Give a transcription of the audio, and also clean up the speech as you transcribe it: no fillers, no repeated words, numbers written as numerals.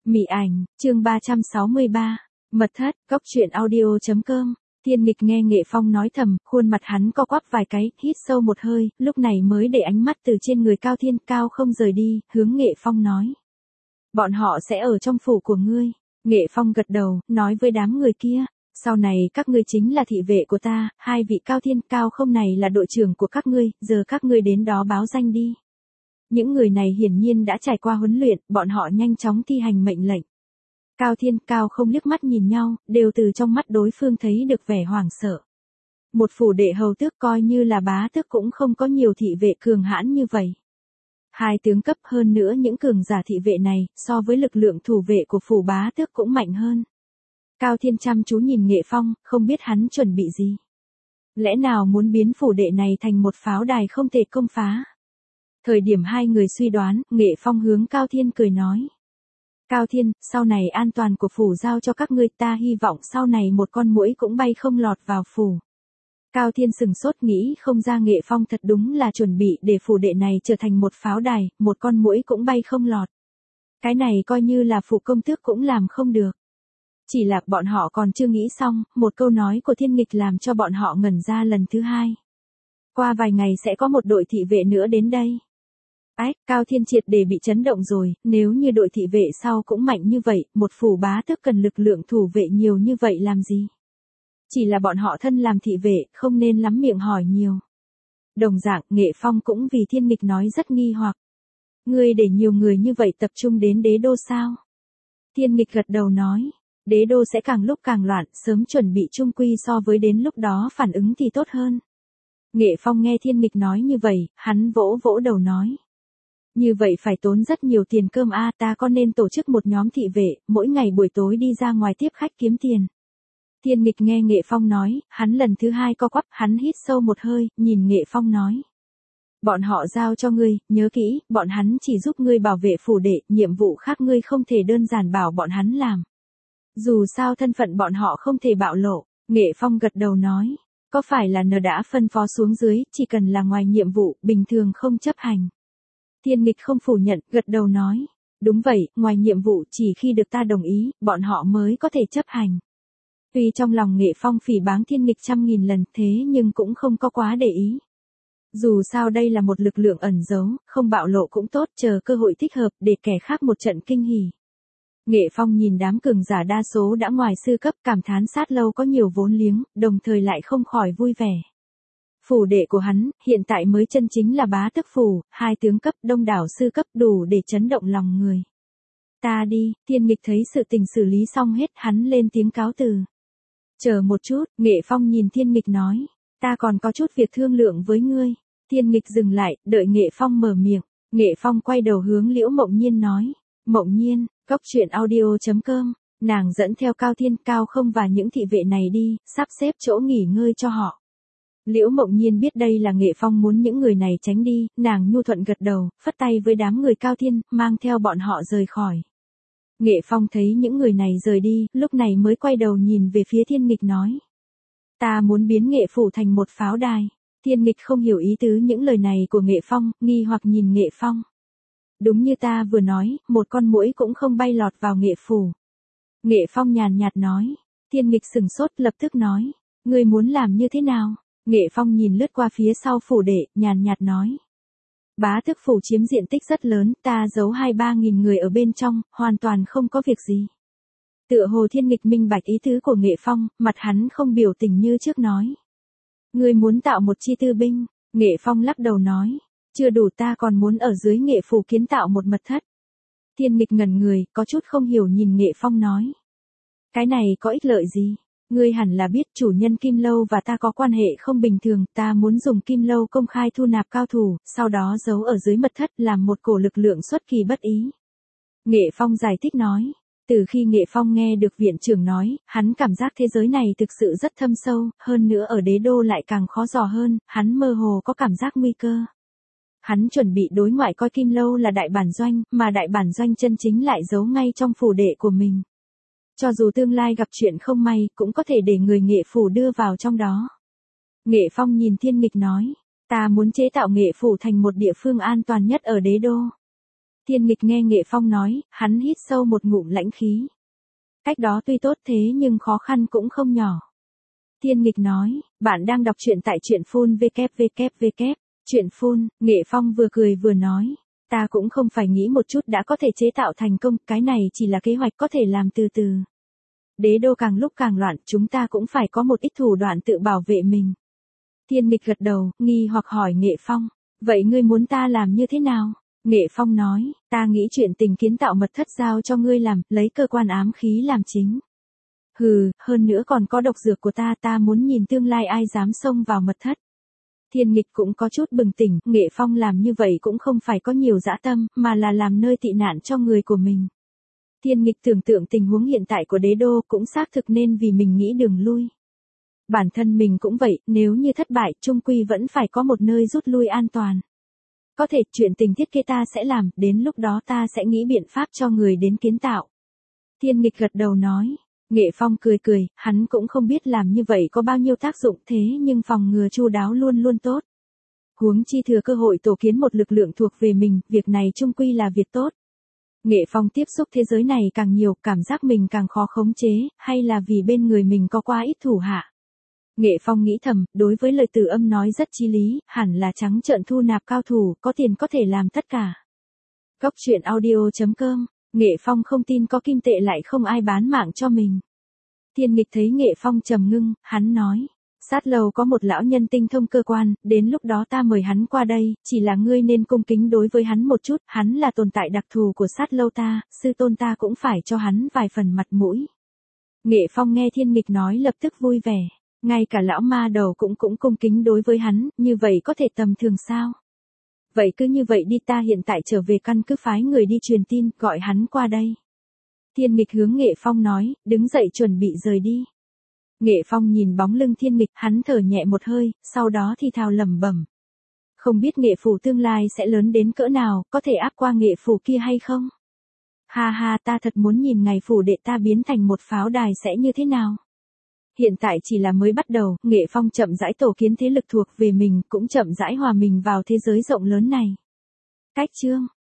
Mị ảnh, chương 363. Mật thất, cốc truyện audio.com. Thiên Nghịch nghe Nghệ Phong nói thầm, khuôn mặt hắn co quắp vài cái, hít sâu một hơi, lúc này mới để ánh mắt từ trên người Cao Thiên Cao không rời đi, hướng Nghệ Phong nói. Bọn họ sẽ ở trong phủ của ngươi. Nghệ Phong gật đầu, nói với đám người kia. Sau này các ngươi chính là thị vệ của ta, hai vị Cao Thiên Cao không này là đội trưởng của các ngươi, giờ các ngươi đến đó báo danh đi. Những người này hiển nhiên đã trải qua huấn luyện, bọn họ nhanh chóng thi hành mệnh lệnh. Cao Thiên Cao không liếc mắt nhìn nhau, đều từ trong mắt đối phương thấy được vẻ hoảng sợ. Một phủ đệ hầu tước coi như là bá tước cũng không có nhiều thị vệ cường hãn như vậy. Hai tướng cấp hơn nữa những cường giả thị vệ này, so với lực lượng thủ vệ của phủ bá tước cũng mạnh hơn. Cao Thiên chăm chú nhìn Nghệ Phong, không biết hắn chuẩn bị gì. Lẽ nào muốn biến phủ đệ này thành một pháo đài không thể công phá? Thời điểm hai người suy đoán, Nghệ Phong hướng Cao Thiên cười nói. Cao Thiên, sau này an toàn của phủ giao cho các ngươi, ta hy vọng sau này một con muỗi cũng bay không lọt vào phủ. Cao Thiên sừng sốt nghĩ không ra Nghệ Phong thật đúng là chuẩn bị để phủ đệ này trở thành một pháo đài, một con muỗi cũng bay không lọt. Cái này coi như là phủ công tước cũng làm không được. Chỉ là bọn họ còn chưa nghĩ xong, một câu nói của Thiên Nghịch làm cho bọn họ ngẩn ra lần thứ hai. Qua vài ngày sẽ có một đội thị vệ nữa đến đây. Cao Thiên triệt để bị chấn động rồi, nếu như đội thị vệ sau cũng mạnh như vậy, một phủ bá tước cần lực lượng thủ vệ nhiều như vậy làm gì? Chỉ là bọn họ thân làm thị vệ, không nên lắm miệng hỏi nhiều. Đồng dạng, Nghệ Phong cũng vì Thiên Nghịch nói rất nghi hoặc. Ngươi để nhiều người như vậy tập trung đến đế đô sao? Thiên Nghịch gật đầu nói, đế đô sẽ càng lúc càng loạn, sớm chuẩn bị chung quy so với đến lúc đó phản ứng thì tốt hơn. Nghệ Phong nghe Thiên Nghịch nói như vậy, hắn vỗ vỗ đầu nói. Như vậy phải tốn rất nhiều tiền cơm ta có nên tổ chức một nhóm thị vệ, mỗi ngày buổi tối đi ra ngoài tiếp khách kiếm tiền. Thiên Nghịch nghe Nghệ Phong nói, hắn lần thứ hai co quắp, hắn hít sâu một hơi, nhìn Nghệ Phong nói. Bọn họ giao cho ngươi, nhớ kỹ, bọn hắn chỉ giúp ngươi bảo vệ phủ đệ, nhiệm vụ khác ngươi không thể đơn giản bảo bọn hắn làm. Dù sao thân phận bọn họ không thể bạo lộ, Nghệ Phong gật đầu nói. Có phải là N đã phân phó xuống dưới, chỉ cần là ngoài nhiệm vụ, bình thường không chấp hành. Thiên Nghịch không phủ nhận, gật đầu nói. Đúng vậy, ngoài nhiệm vụ chỉ khi được ta đồng ý, bọn họ mới có thể chấp hành. Tuy trong lòng Nghệ Phong phỉ báng Thiên Nghịch 100.000 lần thế nhưng cũng không có quá để ý. Dù sao đây là một lực lượng ẩn giấu, không bạo lộ cũng tốt, chờ cơ hội thích hợp để kẻ khác một trận kinh hỉ. Nghệ Phong nhìn đám cường giả đa số đã ngoài sư cấp, cảm thán sát lâu có nhiều vốn liếng, đồng thời lại không khỏi vui vẻ. Phủ đệ của hắn, hiện tại mới chân chính là bá tước phủ, hai tướng cấp đông đảo sư cấp đủ để chấn động lòng người. Ta đi, Thiên Nghịch thấy sự tình xử lý xong hết, hắn lên tiếng cáo từ. Chờ một chút, Nghệ Phong nhìn Thiên Nghịch nói, ta còn có chút việc thương lượng với ngươi. Thiên Nghịch dừng lại, đợi Nghệ Phong mở miệng. Nghệ Phong quay đầu hướng Liễu Mộng Nhiên nói, Mộng Nhiên, cốc truyện audio.com, nàng dẫn theo Cao Thiên Cao không và những thị vệ này đi, sắp xếp chỗ nghỉ ngơi cho họ. Liễu Mộng Nhiên biết đây là Nghệ Phong muốn những người này tránh đi, nàng nhu thuận gật đầu, phất tay với đám người Cao Thiên, mang theo bọn họ rời khỏi. Nghệ Phong thấy những người này rời đi, lúc này mới quay đầu nhìn về phía Thiên Nghịch nói. Ta muốn biến Nghệ phủ thành một pháo đài. Thiên Nghịch không hiểu ý tứ những lời này của Nghệ Phong, nghi hoặc nhìn Nghệ Phong. Đúng như ta vừa nói, một con muỗi cũng không bay lọt vào Nghệ phủ. Nghệ Phong nhàn nhạt nói. Thiên Nghịch sừng sốt lập tức nói. Ngươi muốn làm như thế nào? Nghệ Phong nhìn lướt qua phía sau phủ đệ, nhàn nhạt nói. Bá tước phủ chiếm diện tích rất lớn, ta giấu 2-3 nghìn người ở bên trong, hoàn toàn không có việc gì. Tựa hồ Thiên Nghịch minh bạch ý tứ của Nghệ Phong, mặt hắn không biểu tình như trước nói. Ngươi muốn tạo một chi tư binh, Nghệ Phong lắc đầu nói. Chưa đủ, ta còn muốn ở dưới Nghệ phủ kiến tạo một mật thất. Thiên Nghịch ngẩn người, có chút không hiểu nhìn Nghệ Phong nói. Cái này có ích lợi gì? Ngươi hẳn là biết chủ nhân Kim Lâu và ta có quan hệ không bình thường, ta muốn dùng Kim Lâu công khai thu nạp cao thủ, sau đó giấu ở dưới mật thất làm một cổ lực lượng xuất kỳ bất ý. Nghệ Phong giải thích nói, từ khi Nghệ Phong nghe được viện trưởng nói, hắn cảm giác thế giới này thực sự rất thâm sâu, hơn nữa ở đế đô lại càng khó dò hơn, hắn mơ hồ có cảm giác nguy cơ. Hắn chuẩn bị đối ngoại coi Kim Lâu là đại bản doanh, mà đại bản doanh chân chính lại giấu ngay trong phủ đệ của mình. Cho dù tương lai gặp chuyện không may, cũng có thể để người Nghệ phủ đưa vào trong đó. Nghệ Phong nhìn Thiên Nghịch nói, ta muốn chế tạo Nghệ phủ thành một địa phương an toàn nhất ở đế đô. Thiên Nghịch nghe Nghệ Phong nói, hắn hít sâu một ngụm lãnh khí. Cách đó tuy tốt thế nhưng khó khăn cũng không nhỏ. Thiên Nghịch nói, bạn đang đọc truyện tại truyện phun www. Truyện phun, Nghệ Phong vừa cười vừa nói. Ta cũng không phải nghĩ một chút đã có thể chế tạo thành công, cái này chỉ là kế hoạch có thể làm từ từ. Đế đô càng lúc càng loạn, chúng ta cũng phải có một ít thủ đoạn tự bảo vệ mình. Thiên Nghịch gật đầu, nghi hoặc hỏi Nghệ Phong, vậy ngươi muốn ta làm như thế nào? Nghệ Phong nói, ta nghĩ chuyện tình kiến tạo mật thất giao cho ngươi làm, lấy cơ quan ám khí làm chính. Hừ, hơn nữa còn có độc dược của ta muốn nhìn tương lai ai dám xông vào mật thất. Thiên Nghịch cũng có chút bừng tỉnh, Nghệ Phong làm như vậy cũng không phải có nhiều dã tâm, mà là làm nơi tị nạn cho người của mình. Thiên Nghịch tưởng tượng tình huống hiện tại của đế đô cũng xác thực nên vì mình nghĩ đường lui. Bản thân mình cũng vậy, nếu như thất bại, chung quy vẫn phải có một nơi rút lui an toàn. Có thể, chuyện tình thiết kế ta sẽ làm, đến lúc đó ta sẽ nghĩ biện pháp cho người đến kiến tạo. Thiên Nghịch gật đầu nói. Nghệ Phong cười cười, hắn cũng không biết làm như vậy có bao nhiêu tác dụng thế nhưng phòng ngừa chu đáo luôn luôn tốt. Huống chi thừa cơ hội tổ kiến một lực lượng thuộc về mình, việc này chung quy là việc tốt. Nghệ Phong tiếp xúc thế giới này càng nhiều, cảm giác mình càng khó khống chế, hay là vì bên người mình có quá ít thủ hạ. Nghệ Phong nghĩ thầm, đối với lời Từ Âm nói rất chí lý, hẳn là trắng trợn thu nạp cao thủ, có tiền có thể làm tất cả. Góc truyện audio.com, Nghệ Phong không tin có kim tệ lại không ai bán mạng cho mình. Thiên Nghịch thấy Nghệ Phong trầm ngưng, hắn nói, sát lầu có một lão nhân tinh thông cơ quan, đến lúc đó ta mời hắn qua đây, chỉ là ngươi nên cung kính đối với hắn một chút, hắn là tồn tại đặc thù của sát lâu ta, sư tôn ta cũng phải cho hắn vài phần mặt mũi. Nghệ Phong nghe Thiên Nghịch nói lập tức vui vẻ, ngay cả lão ma đầu cũng cung kính đối với hắn, như vậy có thể tầm thường sao? Vậy cứ như vậy đi, ta hiện tại trở về căn cứ phái người đi truyền tin, gọi hắn qua đây. Thiên Nghịch hướng Nghệ Phong nói, đứng dậy chuẩn bị rời đi. Nghệ Phong nhìn bóng lưng Thiên Nghịch, hắn thở nhẹ một hơi, sau đó thì thào lẩm bẩm. Không biết Nghệ phủ tương lai sẽ lớn đến cỡ nào, có thể áp qua Nghệ phủ kia hay không? Ha ha, ta thật muốn nhìn ngày phủ đệ ta biến thành một pháo đài sẽ như thế nào? Hiện tại chỉ là mới bắt đầu, Nghệ Phong chậm rãi tổ kiến thế lực thuộc về mình, cũng chậm rãi hòa mình vào thế giới rộng lớn này. Cách chương